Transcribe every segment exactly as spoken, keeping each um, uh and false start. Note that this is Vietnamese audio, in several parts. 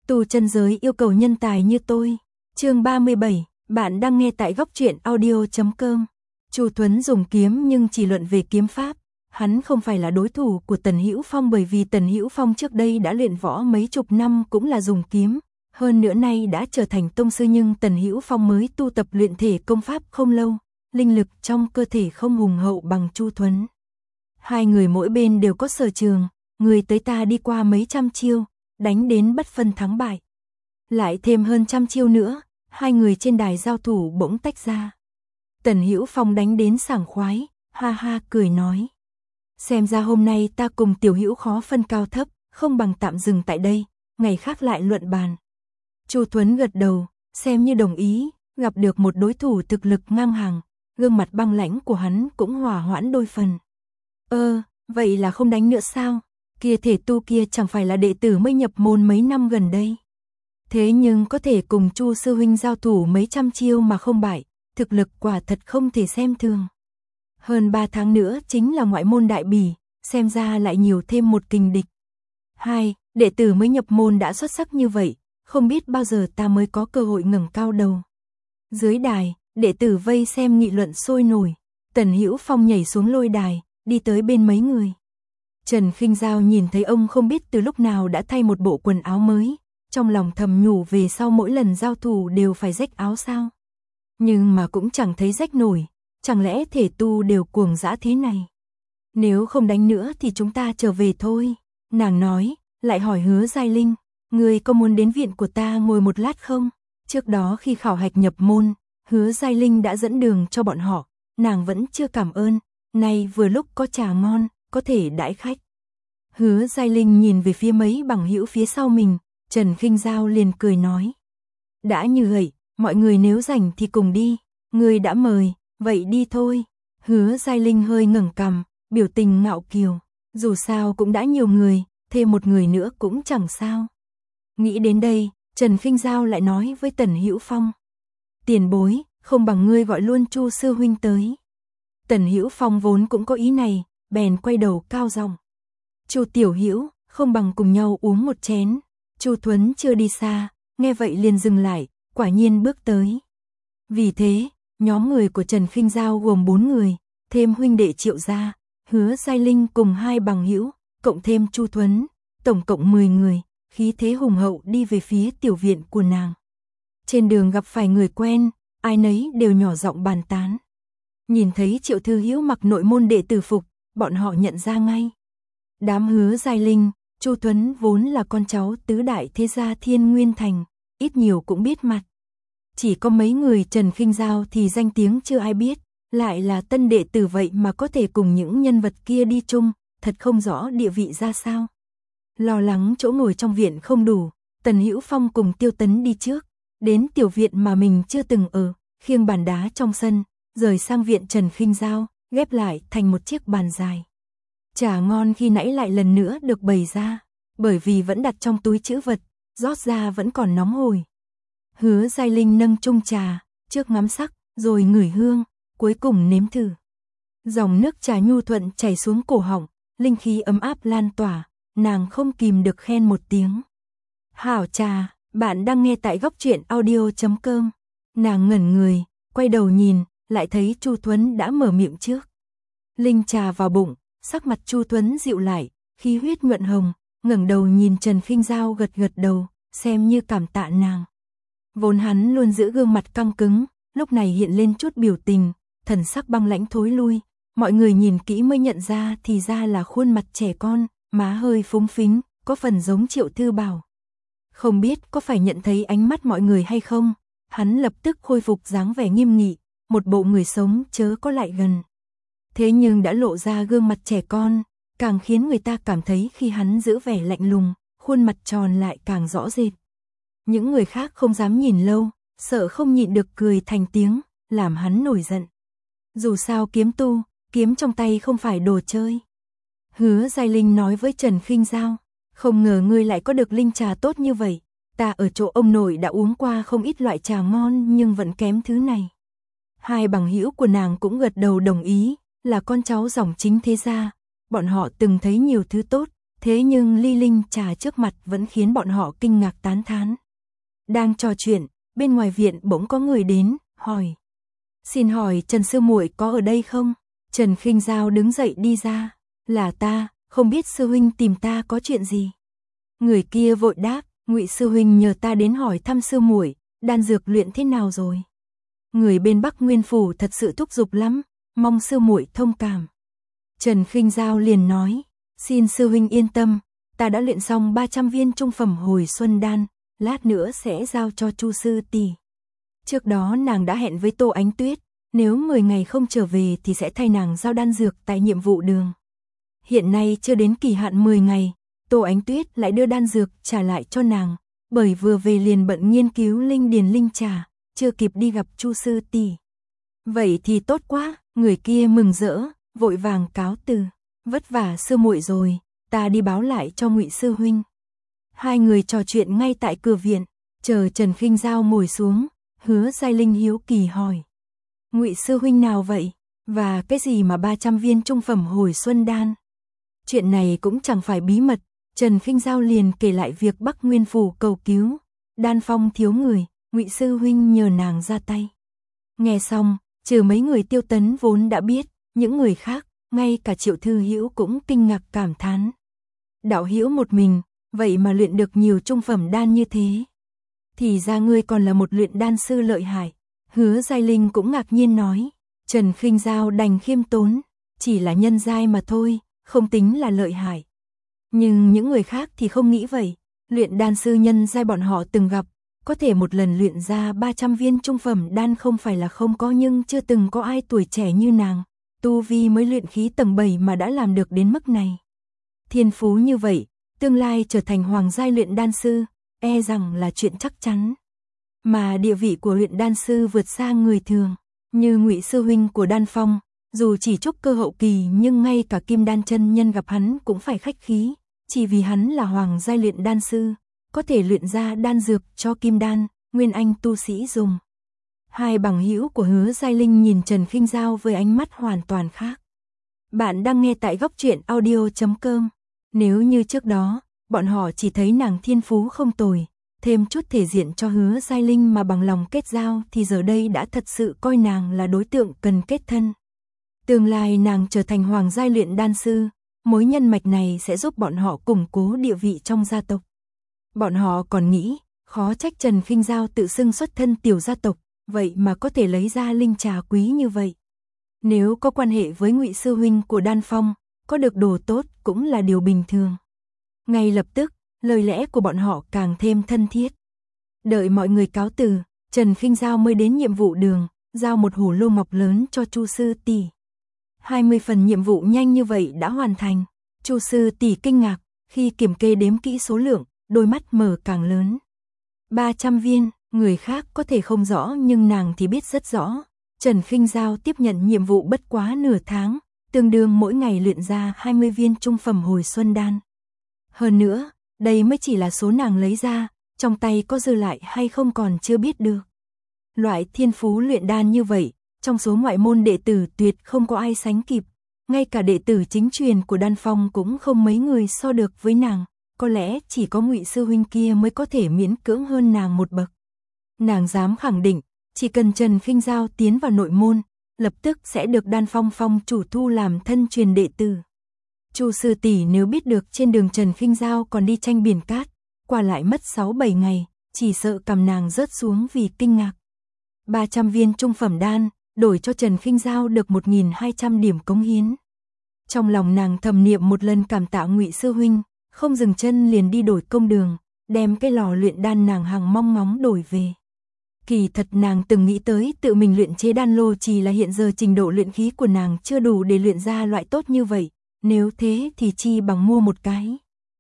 Tu chân giới yêu cầu nhân tài như tôi. Chương ba mươi bảy, bạn đang nghe tại góc truyện audio chấm com. Chu Thuấn dùng kiếm nhưng chỉ luận về kiếm pháp, hắn không phải là đối thủ của Tần Hữu Phong bởi vì Tần Hữu Phong trước đây đã luyện võ mấy chục năm cũng là dùng kiếm, hơn nữa nay đã trở thành tông sư, nhưng Tần Hữu Phong mới tu tập luyện thể công pháp không lâu, linh lực trong cơ thể không hùng hậu bằng Chu Thuấn. Hai người mỗi bên đều có sở trường, người tới ta đi qua mấy trăm chiêu, đánh đến bất phân thắng bại. Lại thêm hơn trăm chiêu nữa, hai người trên đài giao thủ bỗng tách ra. Tần Hữu Phong đánh đến sảng khoái, ha ha cười nói: xem ra hôm nay ta cùng Tiểu Hữu khó phân cao thấp, không bằng tạm dừng tại đây, ngày khác lại luận bàn. Chu Thuấn gật đầu, xem như đồng ý, gặp được một đối thủ thực lực ngang hàng, gương mặt băng lãnh của hắn cũng hòa hoãn đôi phần. Ơ, vậy là không đánh nữa sao? Kia thể tu kia chẳng phải là đệ tử mới nhập môn mấy năm gần đây. Thế nhưng có thể cùng Chu sư huynh giao thủ mấy trăm chiêu mà không bại, thực lực quả thật không thể xem thường. Hơn ba tháng nữa chính là ngoại môn đại bỉ, xem ra lại nhiều thêm một kình địch. Hai, đệ tử mới nhập môn đã xuất sắc như vậy, không biết bao giờ ta mới có cơ hội ngẩng cao đầu. Dưới đài, đệ tử vây xem nghị luận sôi nổi, Tần Hữu Phong nhảy xuống lôi đài, đi tới bên mấy người. Trần Khinh Giao nhìn thấy ông không biết từ lúc nào đã thay một bộ quần áo mới, trong lòng thầm nhủ về sau mỗi lần giao thủ đều phải rách áo sao. Nhưng mà cũng chẳng thấy rách nổi, chẳng lẽ thể tu đều cuồng dã thế này. Nếu không đánh nữa thì chúng ta trở về thôi, nàng nói, lại hỏi Hứa Giai Linh, người có muốn đến viện của ta ngồi một lát không? Trước đó khi khảo hạch nhập môn, Hứa Giai Linh đã dẫn đường cho bọn họ, nàng vẫn chưa cảm ơn, nay vừa lúc có trà ngon, có thể đãi khách. Hứa Giai Linh nhìn về phía mấy bằng hữu phía sau mình, Trần Khinh Giao liền cười nói: đã như vậy, mọi người nếu rảnh thì cùng đi, người đã mời, vậy đi thôi. Hứa Giai Linh hơi ngẩng cằm, biểu tình ngạo kiều, dù sao cũng đã nhiều người, thêm một người nữa cũng chẳng sao. Nghĩ đến đây, Trần Khinh Giao lại nói với Tần Hữu Phong: tiền bối, không bằng ngươi gọi luôn Chu sư huynh tới. Tần Hữu Phong vốn cũng có ý này, bèn quay đầu cao giọng: Chu tiểu Hữu, không bằng cùng nhau uống một chén. Chu Thuấn chưa đi xa, nghe vậy liền dừng lại, quả nhiên bước tới. Vì thế, nhóm người của Trần Khinh Giao gồm bốn người, thêm huynh đệ Triệu gia, Hứa Giai Linh cùng hai bằng hữu, cộng thêm Chu Thuấn, tổng cộng mười người, khí thế hùng hậu đi về phía tiểu viện của nàng. Trên đường gặp phải người quen, ai nấy đều nhỏ giọng bàn tán. Nhìn thấy Triệu thư hữu mặc nội môn đệ tử phục, bọn họ nhận ra ngay. Đám Hứa Giai Linh, Chu Thuấn vốn là con cháu tứ đại thế gia Thiên Nguyên Thành, ít nhiều cũng biết mặt. Chỉ có mấy người Trần Khinh Giao thì danh tiếng chưa ai biết, lại là tân đệ tử vậy mà có thể cùng những nhân vật kia đi chung, thật không rõ địa vị ra sao. Lo lắng chỗ ngồi trong viện không đủ, Tần Hữu Phong cùng Tiêu Tấn đi trước, đến tiểu viện mà mình chưa từng ở, khiêng bàn đá trong sân, rời sang viện Trần Khinh Giao, ghép lại thành một chiếc bàn dài. Trà ngon khi nãy lại lần nữa được bày ra, bởi vì vẫn đặt trong túi trữ vật, rót ra vẫn còn nóng hổi. Hứa Giai Linh nâng chung trà, trước ngắm sắc, rồi ngửi hương, cuối cùng nếm thử. Dòng nước trà nhu thuận chảy xuống cổ họng, linh khí ấm áp lan tỏa, nàng không kìm được khen một tiếng. Hảo trà, bạn đang nghe tại góc truyện audio chấm com. Nàng ngẩn người, quay đầu nhìn, lại thấy Chu Thuấn đã mở miệng trước. Linh trà vào bụng, sắc mặt Chu Thuấn dịu lại, khí huyết nhuận hồng, ngẩng đầu nhìn Trần Khinh Giao gật gật đầu, xem như cảm tạ nàng. Vốn hắn luôn giữ gương mặt căng cứng, lúc này hiện lên chút biểu tình, thần sắc băng lãnh thối lui, mọi người nhìn kỹ mới nhận ra thì ra là khuôn mặt trẻ con, má hơi phúng phính, có phần giống Triệu Thư Bảo. Không biết có phải nhận thấy ánh mắt mọi người hay không, hắn lập tức khôi phục dáng vẻ nghiêm nghị, một bộ người sống chớ có lại gần. Thế nhưng đã lộ ra gương mặt trẻ con, càng khiến người ta cảm thấy khi hắn giữ vẻ lạnh lùng, khuôn mặt tròn lại càng rõ rệt. Những người khác không dám nhìn lâu, sợ không nhịn được cười thành tiếng, làm hắn nổi giận. Dù sao kiếm tu, kiếm trong tay không phải đồ chơi. Hứa Giai Linh nói với Trần Khinh Giao, không ngờ ngươi lại có được linh trà tốt như vậy, ta ở chỗ ông nội đã uống qua không ít loại trà ngon nhưng vẫn kém thứ này. Hai bằng hữu của nàng cũng gật đầu đồng ý, là con cháu dòng chính thế gia, bọn họ từng thấy nhiều thứ tốt, thế nhưng ly linh trà trước mặt vẫn khiến bọn họ kinh ngạc tán thán. Đang trò chuyện, bên ngoài viện bỗng có người đến, hỏi. Xin hỏi Trần sư muội có ở đây không? Trần Khinh Dao đứng dậy đi ra. Là ta, không biết sư huynh tìm ta có chuyện gì? Người kia vội đáp, Ngụy sư huynh nhờ ta đến hỏi thăm sư muội, đan dược luyện thế nào rồi? Người bên Bắc Nguyên phủ thật sự thúc giục lắm, mong sư muội thông cảm. Trần Khinh Dao liền nói, xin sư huynh yên tâm, ta đã luyện xong ba trăm viên trung phẩm hồi xuân đan, lát nữa sẽ giao cho Chu sư tỷ. Trước đó nàng đã hẹn với Tô Ánh Tuyết, nếu mười ngày không trở về thì sẽ thay nàng giao đan dược tại nhiệm vụ đường. Hiện nay chưa đến kỳ hạn mười ngày, Tô Ánh Tuyết lại đưa đan dược trả lại cho nàng, bởi vừa về liền bận nghiên cứu linh điền linh trà, chưa kịp đi gặp Chu sư tỷ. Vậy thì tốt quá, người kia mừng rỡ, vội vàng cáo từ, vất vả sư muội rồi, ta đi báo lại cho Ngụy sư huynh. Hai người trò chuyện ngay tại cửa viện, chờ Trần Khinh Dao ngồi xuống, Hứa Giai Linh hiếu kỳ hỏi. Ngụy sư huynh nào vậy? Và cái gì mà ba trăm viên trung phẩm hồi xuân đan? Chuyện này cũng chẳng phải bí mật, Trần Khinh Dao liền kể lại việc Bắc Nguyên phủ cầu cứu, đan phong thiếu người, Ngụy sư huynh nhờ nàng ra tay. Nghe xong, trừ mấy người Tiêu Tấn vốn đã biết, những người khác, ngay cả Triệu Thư Hữu cũng kinh ngạc cảm thán. Đạo hữu một mình, vậy mà luyện được nhiều trung phẩm đan như thế. Thì ra ngươi còn là một luyện đan sư lợi hại. Hứa Giai Linh cũng ngạc nhiên nói. Trần Khinh Dao đành khiêm tốn, chỉ là nhân giai mà thôi, không tính là lợi hại. Nhưng những người khác thì không nghĩ vậy. Luyện đan sư nhân giai bọn họ từng gặp, có thể một lần luyện ra ba trăm viên trung phẩm đan không phải là không có, nhưng chưa từng có ai tuổi trẻ như nàng. Tu vi mới luyện khí tầng bảy mà đã làm được đến mức này. Thiên phú như vậy, tương lai trở thành hoàng giai luyện đan sư, e rằng là chuyện chắc chắn. Mà địa vị của luyện đan sư vượt xa người thường, như Ngụy sư huynh của Đan Phong, dù chỉ trúc cơ hậu kỳ nhưng ngay cả Kim Đan chân nhân gặp hắn cũng phải khách khí, chỉ vì hắn là hoàng giai luyện đan sư, có thể luyện ra đan dược cho Kim Đan, Nguyên Anh tu sĩ dùng. Hai bằng hữu của Hứa Giai Linh nhìn Trần Khinh Dao với ánh mắt hoàn toàn khác. Bạn đang nghe tại góc truyện audio chấm com. Nếu như trước đó, bọn họ chỉ thấy nàng thiên phú không tồi, thêm chút thể diện cho Hứa Giai Linh mà bằng lòng kết giao, thì giờ đây đã thật sự coi nàng là đối tượng cần kết thân. Tương lai nàng trở thành hoàng giai luyện đan sư, mối nhân mạch này sẽ giúp bọn họ củng cố địa vị trong gia tộc. Bọn họ còn nghĩ, khó trách Trần Khinh Dao tự xưng xuất thân tiểu gia tộc, vậy mà có thể lấy ra linh trà quý như vậy. Nếu có quan hệ với Ngụy sư huynh của Đan Phong, có được đồ tốt cũng là điều bình thường. Ngay lập tức, lời lẽ của bọn họ càng thêm thân thiết. Đợi mọi người cáo từ, Trần Khinh Dao mới đến nhiệm vụ đường, giao một hổ lô ngọc lớn cho Chu sư tỷ. hai mươi phần nhiệm vụ nhanh như vậy đã hoàn thành. Chu sư tỷ kinh ngạc, khi kiểm kê đếm kỹ số lượng, đôi mắt mở càng lớn. ba trăm viên, người khác có thể không rõ nhưng nàng thì biết rất rõ. Trần Khinh Dao tiếp nhận nhiệm vụ bất quá nửa tháng, tương đương mỗi ngày luyện ra hai mươi viên trung phẩm hồi xuân đan. Hơn nữa, đây mới chỉ là số nàng lấy ra, trong tay có dư lại hay không còn chưa biết được. Loại thiên phú luyện đan như vậy, trong số ngoại môn đệ tử tuyệt không có ai sánh kịp, ngay cả đệ tử chính truyền của Đan Phong cũng không mấy người so được với nàng, có lẽ chỉ có Ngụy sư huynh kia mới có thể miễn cưỡng hơn nàng một bậc. Nàng dám khẳng định, chỉ cần Trần Khinh Dao tiến vào nội môn, lập tức sẽ được Đan Phong Phong chủ thu làm thân truyền đệ tử. Chu sư tỷ nếu biết được trên đường Trần Khinh Dao còn đi tranh biển cát, qua lại mất sáu bảy ngày, chỉ sợ cằm nàng rớt xuống vì kinh ngạc. ba trăm viên trung phẩm đan, đổi cho Trần Khinh Dao được một nghìn hai trăm điểm cống hiến. Trong lòng nàng thầm niệm một lần cảm tạ Ngụy sư huynh, không dừng chân liền đi đổi công đường, đem cái lò luyện đan nàng hằng mong ngóng đổi về. Kỳ thật nàng từng nghĩ tới tự mình luyện chế đan lô, chỉ là hiện giờ trình độ luyện khí của nàng chưa đủ để luyện ra loại tốt như vậy, nếu thế thì chi bằng mua một cái.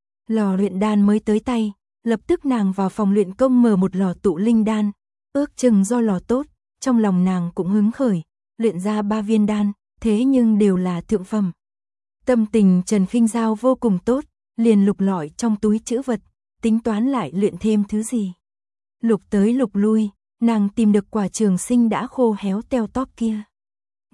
Lò luyện đan mới tới tay, lập tức nàng vào phòng luyện công mở một lò tụ linh đan, ước chừng do lò tốt, trong lòng nàng cũng hứng khởi, luyện ra ba viên đan, thế nhưng đều là thượng phẩm. Tâm tình Trần Khinh Dao vô cùng tốt, liền lục lọi trong túi trữ vật, tính toán lại luyện thêm thứ gì. Lục tới lục lui, nàng tìm được quả trường sinh đã khô héo teo tóp kia.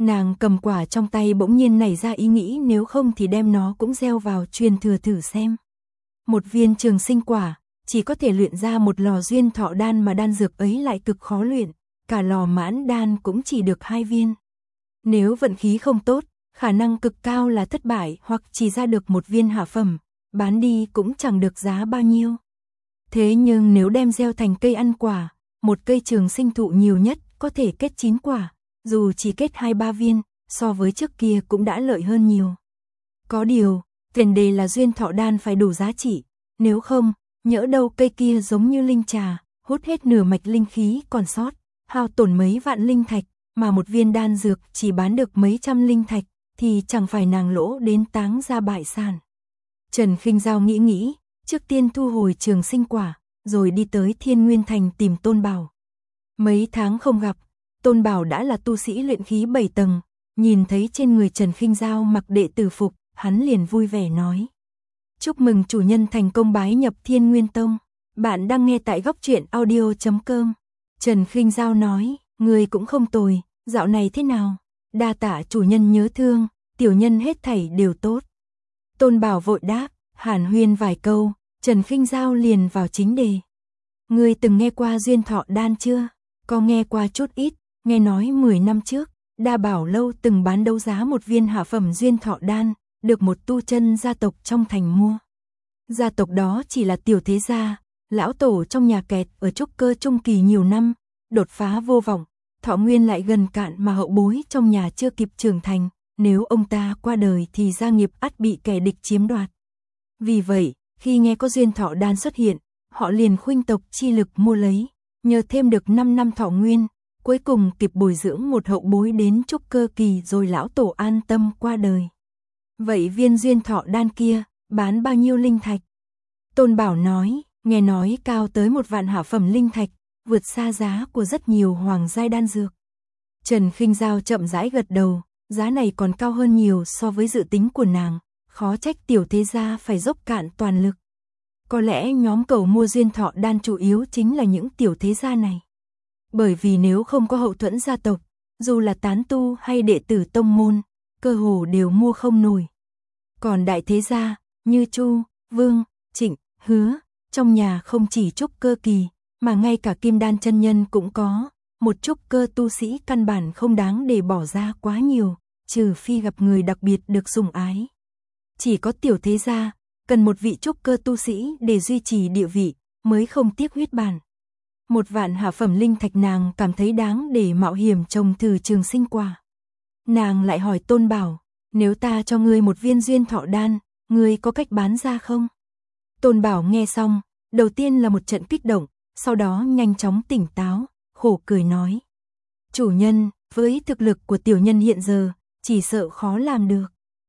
Nàng cầm quả trong tay bỗng nhiên nảy ra ý nghĩ nếu không thì đem nó cũng gieo vào truyền thừa thử xem. Một viên trường sinh quả, chỉ có thể luyện ra một lò duyên thọ đan mà đan dược ấy lại cực khó luyện, cả lò mãn đan cũng chỉ được hai viên. Nếu vận khí không tốt, khả năng cực cao là thất bại hoặc chỉ ra được một viên hạ phẩm, bán đi cũng chẳng được giá bao nhiêu. Thế nhưng nếu đem gieo thành cây ăn quả, một cây trường sinh thụ nhiều nhất có thể kết chín quả, dù chỉ kết hai ba viên, so với trước kia cũng đã lợi hơn nhiều. Có điều, tiền đề là duyên thọ đan phải đủ giá trị, nếu không, nhỡ đâu cây kia giống như linh trà, hút hết nửa mạch linh khí còn sót, hao tổn mấy vạn linh thạch, mà một viên đan dược chỉ bán được mấy trăm linh thạch, thì chẳng phải nàng lỗ đến táng ra bại sản. Trần Khinh Giao nghĩ nghĩ, trước tiên thu hồi trường sinh quả, rồi đi tới Thiên Nguyên Thành tìm Tôn Bảo. Mấy tháng không gặp, Tôn Bảo đã là tu sĩ luyện khí bảy tầng, nhìn thấy trên người Trần Khinh Giao mặc đệ tử phục, hắn liền vui vẻ nói. Chúc mừng chủ nhân thành công bái nhập Thiên Nguyên Tông, bạn đang nghe tại góc truyện audio chấm com. Trần Khinh Giao nói, người cũng không tồi, dạo này thế nào? Đa tạ chủ nhân nhớ thương, tiểu nhân hết thảy đều tốt. Tôn Bảo vội đáp, hàn huyên vài câu, Trần Khinh Giao liền vào chính đề. Ngươi từng nghe qua duyên thọ đan chưa? Có nghe qua chút ít, nghe nói mười năm trước, Đa Bảo Lâu từng bán đấu giá một viên hạ phẩm duyên thọ đan, được một tu chân gia tộc trong thành mua. Gia tộc đó chỉ là tiểu thế gia, lão tổ trong nhà kẹt ở trúc cơ trung kỳ nhiều năm, đột phá vô vọng, thọ nguyên lại gần cạn mà hậu bối trong nhà chưa kịp trưởng thành, nếu ông ta qua đời thì gia nghiệp ắt bị kẻ địch chiếm đoạt. Vì vậy, khi nghe có duyên thọ đan xuất hiện, họ liền khuynh tộc chi lực mua lấy, nhờ thêm được năm năm thọ nguyên, cuối cùng kịp bồi dưỡng một hậu bối đến trúc cơ kỳ rồi lão tổ an tâm qua đời. Vậy viên duyên thọ đan kia, bán bao nhiêu linh thạch? Tôn Bảo nói, nghe nói cao tới một vạn hạ phẩm linh thạch, vượt xa giá của rất nhiều hoàng giai đan dược. Trần Khinh Giao chậm rãi gật đầu, giá này còn cao hơn nhiều so với dự tính của nàng, khó trách tiểu thế gia phải dốc cạn toàn lực. Có lẽ nhóm cầu mua duyên thọ đan chủ yếu chính là những tiểu thế gia này. Bởi vì nếu không có hậu thuẫn gia tộc, dù là tán tu hay đệ tử tông môn, cơ hồ đều mua không nổi. Còn đại thế gia, như Chu, Vương, Trịnh, Hứa, trong nhà không chỉ trúc cơ kỳ, mà ngay cả kim đan chân nhân cũng có, một trúc cơ tu sĩ căn bản không đáng để bỏ ra quá nhiều, trừ phi gặp người đặc biệt được sủng ái. Chỉ có tiểu thế gia, cần một vị trúc cơ tu sĩ để duy trì địa vị, mới không tiếc huyết bản. Một vạn hạ phẩm linh thạch nàng cảm thấy đáng để mạo hiểm trồng thử trường sinh quả. Nàng lại hỏi Tôn Bảo, nếu ta cho ngươi một viên duyên thọ đan, ngươi có cách bán ra không? Tôn Bảo nghe xong, đầu tiên là một trận kích động, sau đó nhanh chóng tỉnh táo, khổ cười nói. Chủ nhân, với thực lực của tiểu nhân hiện giờ, chỉ sợ khó làm được.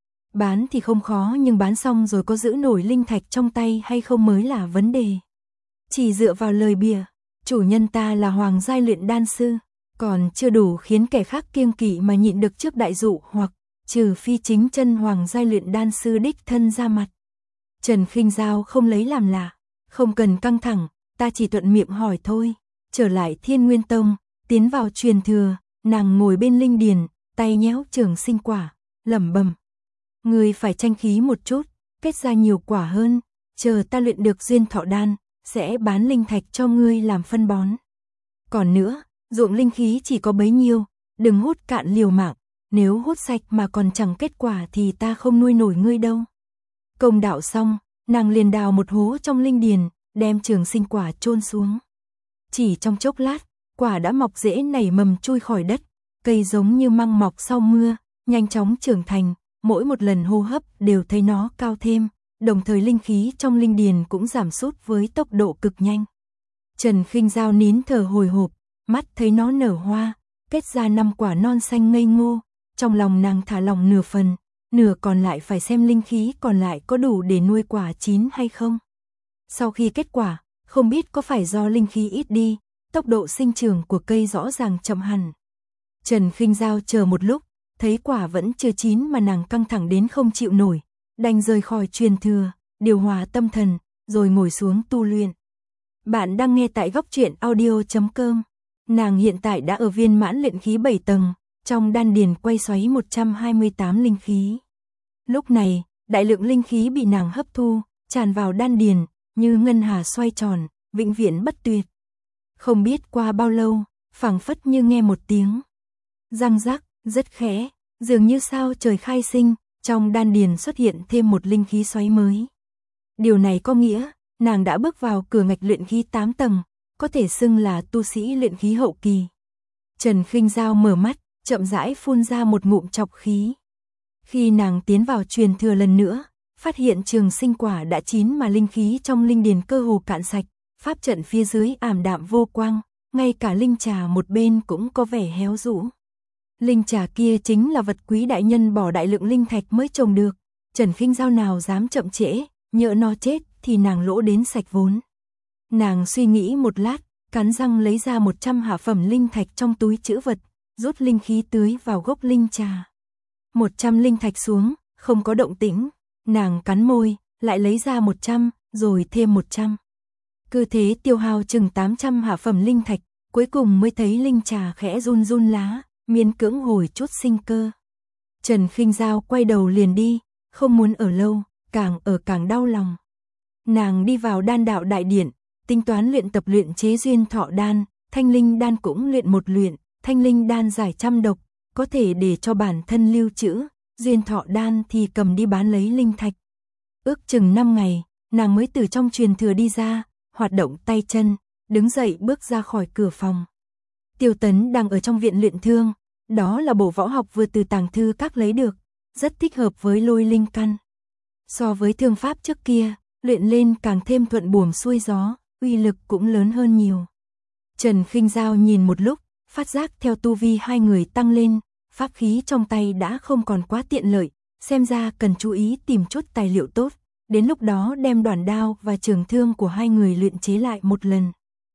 Bán thì không khó nhưng bán xong rồi có giữ nổi linh thạch trong tay hay không mới là vấn đề. Chỉ dựa vào lời bìa, chủ nhân ta là hoàng giai luyện đan sư, còn chưa đủ khiến kẻ khác kiêng kỵ mà nhịn được trước đại dụ hoặc trừ phi chính chân hoàng giai luyện đan sư đích thân ra mặt. Trần Khinh Giao không lấy làm lạ, không cần căng thẳng, ta chỉ thuận miệng hỏi thôi. Trở lại Thiên Nguyên Tông, tiến vào truyền thừa, nàng ngồi bên linh điền, tay nhéo trường sinh quả, lẩm bẩm. Ngươi phải tranh khí một chút, kết ra nhiều quả hơn, chờ ta luyện được duyên thọ đan, sẽ bán linh thạch cho ngươi làm phân bón. Còn nữa, ruộng linh khí chỉ có bấy nhiêu, đừng hút cạn liều mạng, nếu hút sạch mà còn chẳng kết quả thì ta không nuôi nổi ngươi đâu. Công đạo xong, nàng liền đào một hố trong linh điền, đem trường sinh quả chôn xuống. Chỉ trong chốc lát, quả đã mọc rễ nảy mầm chui khỏi đất, cây giống như măng mọc sau mưa, nhanh chóng trưởng thành, mỗi một lần hô hấp đều thấy nó cao thêm, đồng thời linh khí trong linh điền cũng giảm sút với tốc độ cực nhanh. Trần Khinh Giao nín thở hồi hộp, mắt thấy nó nở hoa, kết ra năm quả non xanh ngây ngô, trong lòng nàng thả lỏng nửa phần, nửa còn lại phải xem linh khí còn lại có đủ để nuôi quả chín hay không. Sau khi kết quả, không biết có phải do linh khí ít đi, tốc độ sinh trưởng của cây rõ ràng chậm hẳn. Trần Khinh Giao chờ một lúc, thấy quả vẫn chưa chín mà nàng căng thẳng đến không chịu nổi, đành rời khỏi truyền thừa, điều hòa tâm thần, rồi ngồi xuống tu luyện. Bạn đang nghe tại góc truyện audio chấm com. Nàng hiện tại đã ở viên mãn luyện khí bảy tầng, trong đan điền quay xoáy một trăm hai mươi tám linh khí. Lúc này, đại lượng linh khí bị nàng hấp thu, tràn vào đan điền, như ngân hà xoay tròn, vĩnh viễn bất tuyệt. Không biết qua bao lâu, phảng phất như nghe một tiếng răng rắc, rất khẽ, dường như sao trời khai sinh, trong đan điền xuất hiện thêm một linh khí xoáy mới. Điều này có nghĩa, nàng đã bước vào cửa ngạch luyện khí tám tầng, có thể xưng là tu sĩ luyện khí hậu kỳ. Trần Khinh Dao mở mắt, chậm rãi phun ra một ngụm trọc khí. Khi nàng tiến vào truyền thừa lần nữa, phát hiện trường sinh quả đã chín mà linh khí trong linh điền cơ hồ cạn sạch, pháp trận phía dưới ảm đạm vô quang, ngay cả linh trà một bên cũng có vẻ héo rũ. Linh trà kia chính là vật quý đại nhân bỏ đại lượng linh thạch mới trồng được, Trần Khinh Dao nào dám chậm trễ, nhỡ nó chết thì nàng lỗ đến sạch vốn. Nàng suy nghĩ một lát, cắn răng lấy ra một trăm hạ phẩm linh thạch trong túi trữ vật, rút linh khí tưới vào gốc linh trà. một trăm linh thạch xuống, không có động tĩnh, nàng cắn môi, lại lấy ra một trăm, rồi thêm một trăm. Cứ thế tiêu hao chừng tám trăm hạ phẩm linh thạch, cuối cùng mới thấy linh trà khẽ run run lá, miễn cưỡng hồi chút sinh cơ. Trần Khinh Dao quay đầu liền đi, không muốn ở lâu, càng ở càng đau lòng. Nàng đi vào đan đạo đại điện, tính toán luyện tập luyện chế duyên thọ đan, thanh linh đan cũng luyện một luyện, thanh linh đan giải trăm độc, có thể để cho bản thân lưu trữ, duyên thọ đan thì cầm đi bán lấy linh thạch. Ước chừng năm ngày, nàng mới từ trong truyền thừa đi ra, hoạt động tay chân, đứng dậy bước ra khỏi cửa phòng. Tiêu Tấn đang ở trong viện luyện thương, đó là bộ võ học vừa từ tàng thư các lấy được, rất thích hợp với lôi linh căn. So với thương pháp trước kia, luyện lên càng thêm thuận buồm xuôi gió, uy lực cũng lớn hơn nhiều. Trần Khinh Dao nhìn một lúc, phát giác theo tu vi hai người tăng lên, pháp khí trong tay đã không còn quá tiện lợi, xem ra cần chú ý tìm chút tài liệu tốt, đến lúc đó đem đoản đao và trường thương của hai người luyện chế lại một lần.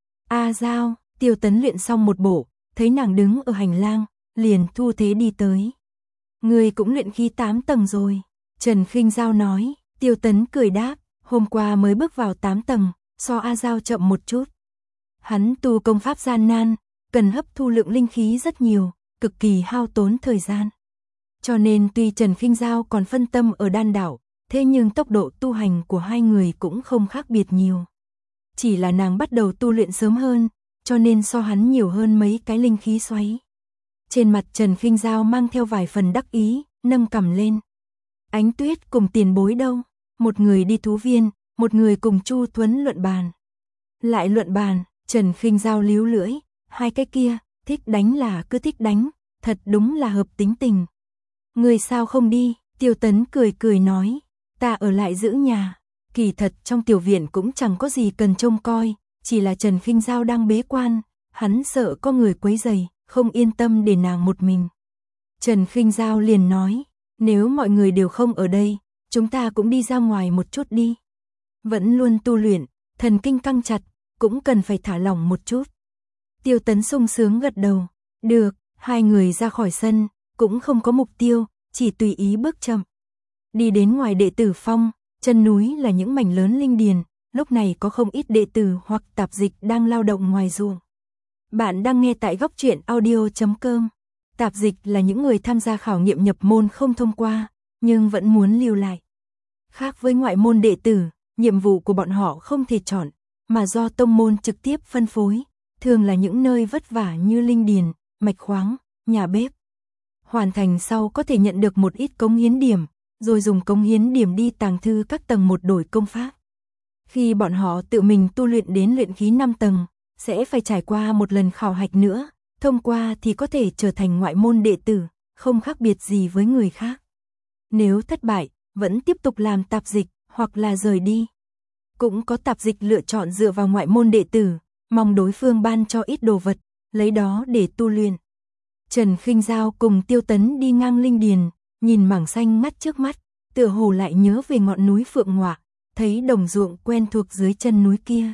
A Dao, Tiêu Tấn luyện xong một bộ, thấy nàng đứng ở hành lang, liền thu thế đi tới. Người cũng luyện khí tám tầng rồi, Trần Khinh Dao nói. Tiêu Tấn cười đáp, hôm qua mới bước vào tám tầng, so A Dao chậm một chút. Hắn tu công pháp gian nan, cần hấp thu lượng linh khí rất nhiều, cực kỳ hao tốn thời gian. Cho nên tuy Trần Khinh Dao còn phân tâm ở đan đảo, thế nhưng tốc độ tu hành của hai người cũng không khác biệt nhiều. Chỉ là nàng bắt đầu tu luyện sớm hơn, cho nên so hắn nhiều hơn mấy cái linh khí xoáy. Trên mặt Trần Khinh Dao mang theo vài phần đắc ý, nâng cằm lên. Ánh Tuyết cùng tiền bối đâu? Một người đi thú viên, một người cùng Chu Thuấn luận bàn. Lại luận bàn, Trần Khinh Dao líu lưỡi, hai cái kia, thích đánh là cứ thích đánh, thật đúng là hợp tính tình. Người sao không đi? Tiêu Tấn cười cười nói, ta ở lại giữ nhà. Kỳ thật trong tiểu viện cũng chẳng có gì cần trông coi, chỉ là Trần Khinh Dao đang bế quan, hắn sợ có người quấy rầy, không yên tâm để nàng một mình. Trần Khinh Dao liền nói, nếu mọi người đều không ở đây, chúng ta cũng đi ra ngoài một chút đi. Vẫn luôn tu luyện, thần kinh căng chặt, cũng cần phải thả lỏng một chút. Tiêu Tấn sung sướng gật đầu, được, hai người ra khỏi sân, cũng không có mục tiêu, chỉ tùy ý bước chậm. Đi đến ngoài đệ tử phong, chân núi là những mảnh lớn linh điền, lúc này có không ít đệ tử hoặc tạp dịch đang lao động ngoài ruộng. Bạn đang nghe tại góc truyện audio chấm com. Tạp dịch là những người tham gia khảo nghiệm nhập môn không thông qua, nhưng vẫn muốn lưu lại. Khác với ngoại môn đệ tử, nhiệm vụ của bọn họ không thể chọn, mà do tông môn trực tiếp phân phối, thường là những nơi vất vả như linh điền, mạch khoáng, nhà bếp. Hoàn thành sau có thể nhận được một ít cống hiến điểm, rồi dùng cống hiến điểm đi tàng thư các tầng một đổi công pháp. Khi bọn họ tự mình tu luyện đến luyện khí năm tầng, sẽ phải trải qua một lần khảo hạch nữa, thông qua thì có thể trở thành ngoại môn đệ tử, không khác biệt gì với người khác. Nếu thất bại, vẫn tiếp tục làm tạp dịch, hoặc là rời đi. Cũng có tạp dịch lựa chọn dựa vào ngoại môn đệ tử, mong đối phương ban cho ít đồ vật, lấy đó để tu luyện. Trần Khinh Dao cùng Tiêu Tấn đi ngang linh điền, nhìn mảng xanh ngắt trước mắt, tựa hồ lại nhớ về ngọn núi Phượng Ngọa, thấy đồng ruộng quen thuộc dưới chân núi kia.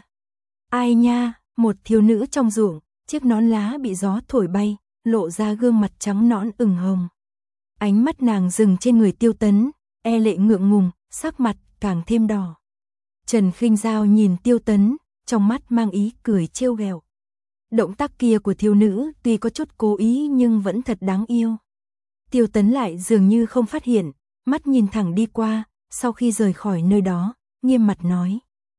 Ai nha, một thiếu nữ trong ruộng, chiếc nón lá bị gió thổi bay, lộ ra gương mặt trắng nõn ửng hồng. Ánh mắt nàng dừng trên người Tiêu Tấn, e lệ ngượng ngùng, sắc mặt càng thêm đỏ. Trần Khinh Dao nhìn Tiêu Tấn, trong mắt mang ý cười trêu ghẹo. Động tác kia của thiếu nữ tuy có chút cố ý nhưng vẫn thật đáng yêu. Tiêu Tấn lại dường như không phát hiện, mắt nhìn thẳng đi qua, sau khi rời khỏi nơi đó, nghiêm mặt nói.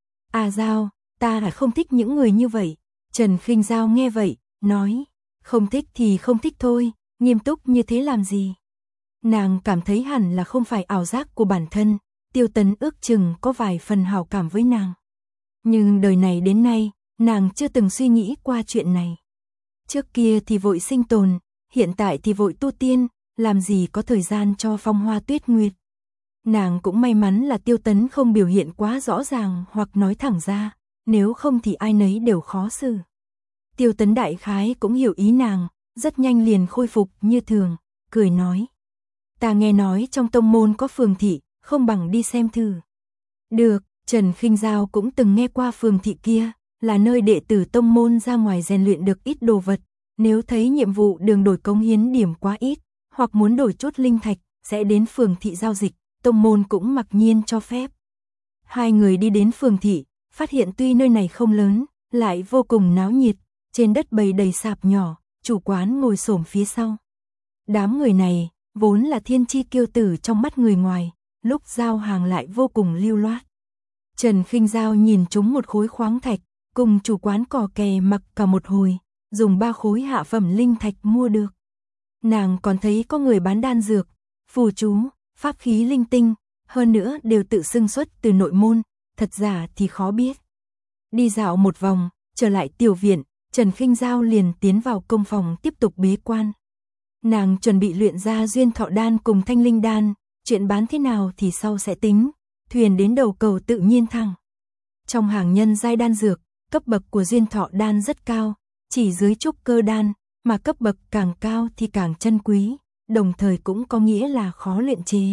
À Giao, ta là không thích những người như vậy. Trần Khinh Giao nghe vậy, nói, không thích thì không thích thôi, nghiêm túc như thế làm gì. Nàng cảm thấy hẳn là không phải ảo giác của bản thân, Tiêu Tấn ước chừng có vài phần hảo cảm với nàng. Nhưng đời này đến nay, nàng chưa từng suy nghĩ qua chuyện này. Trước kia thì vội sinh tồn, hiện tại thì vội tu tiên, làm gì có thời gian cho phong hoa tuyết nguyệt. Nàng cũng may mắn là Tiêu Tấn không biểu hiện quá rõ ràng hoặc nói thẳng ra, nếu không thì ai nấy đều khó xử. Tiêu Tấn đại khái cũng hiểu ý nàng, rất nhanh liền khôi phục như thường, cười nói. Ta nghe nói trong tông môn có phường thị, không bằng đi xem thử. Được, Trần Khinh Giao cũng từng nghe qua phường thị kia, là nơi đệ tử tông môn ra ngoài rèn luyện được ít đồ vật, nếu thấy nhiệm vụ đường đổi cống hiến điểm quá ít, hoặc muốn đổi chút linh thạch, sẽ đến phường thị giao dịch, tông môn cũng mặc nhiên cho phép. Hai người đi đến phường thị, phát hiện tuy nơi này không lớn, lại vô cùng náo nhiệt, trên đất bày đầy sạp nhỏ, chủ quán ngồi xổm phía sau. Đám người này, vốn là thiên chi kiêu tử trong mắt người ngoài, lúc giao hàng lại vô cùng lưu loát. Trần Khinh Giao nhìn chúng một khối khoáng thạch, cùng chủ quán cò kè mặc cả một hồi, dùng ba khối hạ phẩm linh thạch mua được. Nàng còn thấy có người bán đan dược, phù chú, pháp khí linh tinh, hơn nữa đều tự xưng xuất từ nội môn, thật giả thì khó biết. Đi dạo một vòng, trở lại tiểu viện, Trần Khinh Giao liền tiến vào công phòng tiếp tục bế quan. Nàng chuẩn bị luyện ra duyên thọ đan cùng thanh linh đan, chuyện bán thế nào thì sau sẽ tính, thuyền đến đầu cầu tự nhiên thẳng. Trong hàng nhân giai đan dược, cấp bậc của duyên thọ đan rất cao, chỉ dưới trúc cơ đan, mà cấp bậc càng cao thì càng chân quý, đồng thời cũng có nghĩa là khó luyện chế.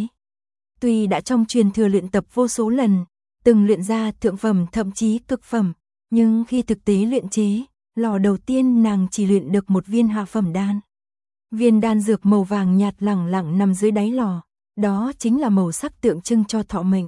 Tuy đã trong truyền thừa luyện tập vô số lần, từng luyện ra thượng phẩm thậm chí cực phẩm, nhưng khi thực tế luyện chế, lò đầu tiên nàng chỉ luyện được một viên hạ phẩm đan. Viên đan dược màu vàng nhạt lẳng lặng nằm dưới đáy lò, đó chính là màu sắc tượng trưng cho thọ mệnh.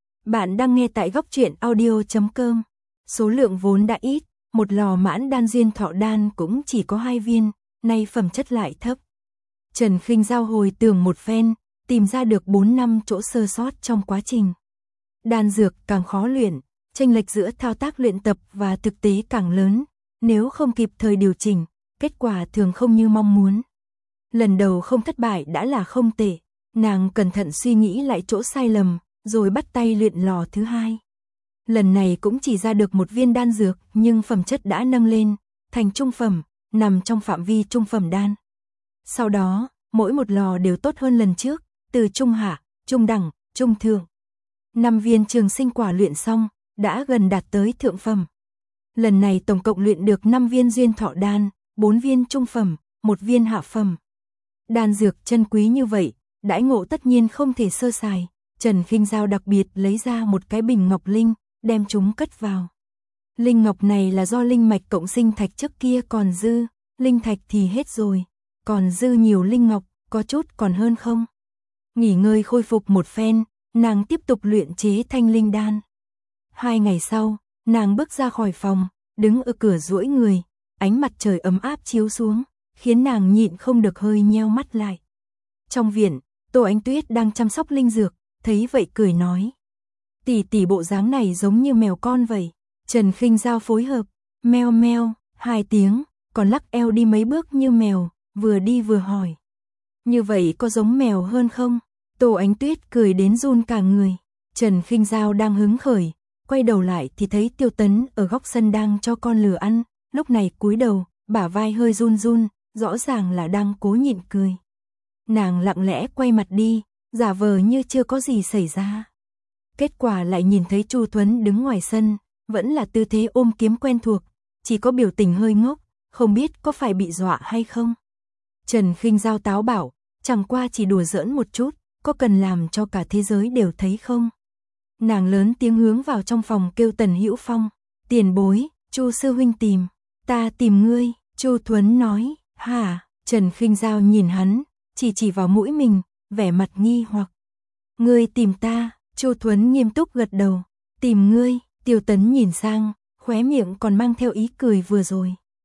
Bạn đang nghe tại góc truyện audio chấm com. Số lượng vốn đã ít, một lò mãn đan duyên thọ đan cũng chỉ có hai viên, nay phẩm chất lại thấp. Trần Khinh Giao hồi tưởng một phen, tìm ra được bốn năm chỗ sơ sót trong quá trình. Đan dược càng khó luyện, chênh lệch giữa thao tác luyện tập và thực tế càng lớn, nếu không kịp thời điều chỉnh, kết quả thường không như mong muốn. Lần đầu không thất bại đã là không tệ, nàng cẩn thận suy nghĩ lại chỗ sai lầm, rồi bắt tay luyện lò thứ hai. Lần này cũng chỉ ra được một viên đan dược, nhưng phẩm chất đã nâng lên, thành trung phẩm, nằm trong phạm vi trung phẩm đan. Sau đó, mỗi một lò đều tốt hơn lần trước, từ trung hạ, trung đẳng, trung thượng. Năm viên trường sinh quả luyện xong, đã gần đạt tới thượng phẩm. Lần này tổng cộng luyện được năm viên duyên thọ đan, bốn viên trung phẩm, một viên hạ phẩm. Đan dược chân quý như vậy, đãi ngộ tất nhiên không thể sơ sài. Trần Khinh Giao đặc biệt lấy ra một cái bình ngọc linh, đem chúng cất vào. Linh ngọc này là do linh mạch cộng sinh thạch trước kia còn dư, linh thạch thì hết rồi, còn dư nhiều linh ngọc, có chút còn hơn không. Nghỉ ngơi khôi phục một phen, nàng tiếp tục luyện chế thanh linh đan. Hai ngày sau, nàng bước ra khỏi phòng, đứng ở cửa duỗi người, ánh mặt trời ấm áp chiếu xuống, khiến nàng nhịn không được hơi nheo mắt lại. Trong viện, Tô Ánh Tuyết đang chăm sóc linh dược, thấy vậy cười nói. Tỷ tỷ bộ dáng này giống như mèo con vậy. Trần Khinh Giao phối hợp, meo meo, hai tiếng, còn lắc eo đi mấy bước như mèo, vừa đi vừa hỏi. Như vậy có giống mèo hơn không? Tô Ánh Tuyết cười đến run cả người. Trần Khinh Giao đang hứng khởi, quay đầu lại thì thấy Tiêu Tấn ở góc sân đang cho con lừa ăn, lúc này cúi đầu, bả vai hơi run run, rõ ràng là đang cố nhịn cười. Nàng lặng lẽ quay mặt đi, giả vờ như chưa có gì xảy ra. Kết quả lại nhìn thấy Chu Thuấn đứng ngoài sân, vẫn là tư thế ôm kiếm quen thuộc, chỉ có biểu tình hơi ngốc, không biết có phải bị dọa hay không. Trần Khinh Giao táo bảo, chẳng qua chỉ đùa giỡn một chút, có cần làm cho cả thế giới đều thấy không? Nàng lớn tiếng hướng vào trong phòng kêu Tần Hữu Phong, tiền bối, Chu sư huynh tìm, ta tìm ngươi. Chu Thuấn nói, hả? Trần Khinh Giao nhìn hắn, chỉ chỉ vào mũi mình, vẻ mặt nghi hoặc. Ngươi tìm ta? Chu Thuấn nghiêm túc gật đầu, tìm ngươi. Tiêu Tấn nhìn sang, khóe miệng còn mang theo ý cười vừa rồi.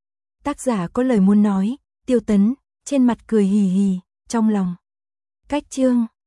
Tác giả có lời muốn nói, Tiêu Tấn, trên mặt cười hì hì, trong lòng. Cách chương